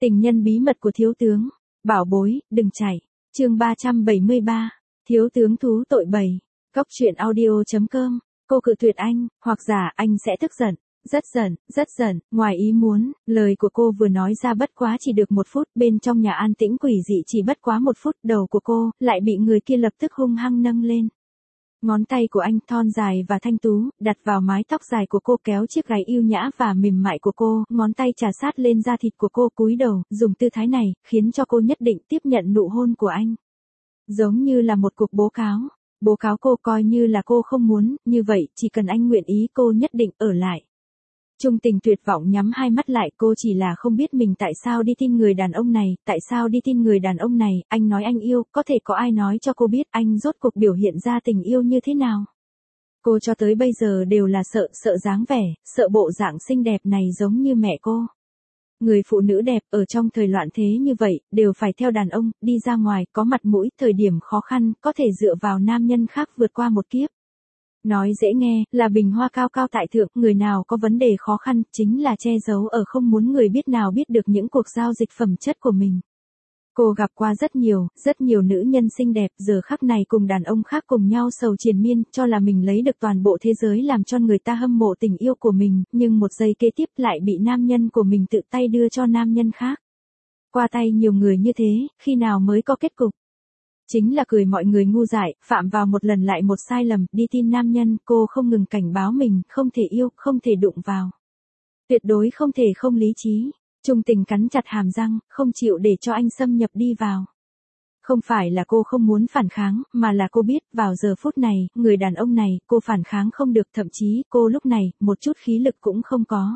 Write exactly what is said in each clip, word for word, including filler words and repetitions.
Tình nhân bí mật của thiếu tướng. Bảo bối, đừng chạy. Chương ba trăm bảy mươi ba. Thiếu tướng thú tội bảy. Cốc truyện audio chấm com. Cô cự tuyệt anh, hoặc giả anh sẽ tức giận. Rất giận, rất giận, ngoài ý muốn, lời của cô vừa nói ra bất quá chỉ được một phút, bên trong nhà an tĩnh quỷ dị chỉ bất quá một phút, đầu của cô, lại bị người kia lập tức hung hăng nâng lên. Ngón tay của anh thon dài và thanh tú, đặt vào mái tóc dài của cô, kéo chiếc gáy yêu nhã và mềm mại của cô, ngón tay trà sát lên da thịt của cô, cúi đầu, dùng tư thái này, khiến cho cô nhất định tiếp nhận nụ hôn của anh. Giống như là một cuộc bố cáo. Bố cáo cô coi như là cô không muốn, như vậy, chỉ cần anh nguyện ý cô nhất định ở lại. Trung tình tuyệt vọng nhắm hai mắt lại, cô chỉ là không biết mình tại sao đi tin người đàn ông này, tại sao đi tin người đàn ông này, anh nói anh yêu, có thể có ai nói cho cô biết anh rốt cuộc biểu hiện ra tình yêu như thế nào. Cô cho tới bây giờ đều là sợ, sợ dáng vẻ, sợ bộ dạng xinh đẹp này giống như mẹ cô. Người phụ nữ đẹp ở trong thời loạn thế như vậy, đều phải theo đàn ông, đi ra ngoài, có mặt mũi, thời điểm khó khăn, có thể dựa vào nam nhân khác vượt qua một kiếp. Nói dễ nghe, là bình hoa cao cao tại thượng, người nào có vấn đề khó khăn, chính là che giấu ở không muốn người biết nào biết được những cuộc giao dịch phẩm chất của mình. Cô gặp qua rất nhiều, rất nhiều nữ nhân xinh đẹp, giờ khắc này cùng đàn ông khác cùng nhau sầu triền miên, cho là mình lấy được toàn bộ thế giới làm cho người ta hâm mộ tình yêu của mình, nhưng một giây kế tiếp lại bị nam nhân của mình tự tay đưa cho nam nhân khác. Qua tay nhiều người như thế, khi nào mới có kết cục? Chính là cười mọi người ngu dại, phạm vào một lần lại một sai lầm, đi tin nam nhân, cô không ngừng cảnh báo mình, không thể yêu, không thể đụng vào. Tuyệt đối không thể không lý trí. Trung tình cắn chặt hàm răng, không chịu để cho anh xâm nhập đi vào. Không phải là cô không muốn phản kháng, mà là cô biết, vào giờ phút này, người đàn ông này, cô phản kháng không được, thậm chí, cô lúc này, một chút khí lực cũng không có.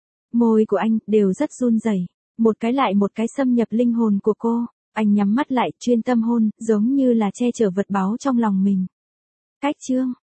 Môi của anh, đều rất run rẩy, một cái lại một cái xâm nhập linh hồn của cô. Anh nhắm mắt lại, chuyên tâm hôn, giống như là che chở vật báu trong lòng mình. Cách chương,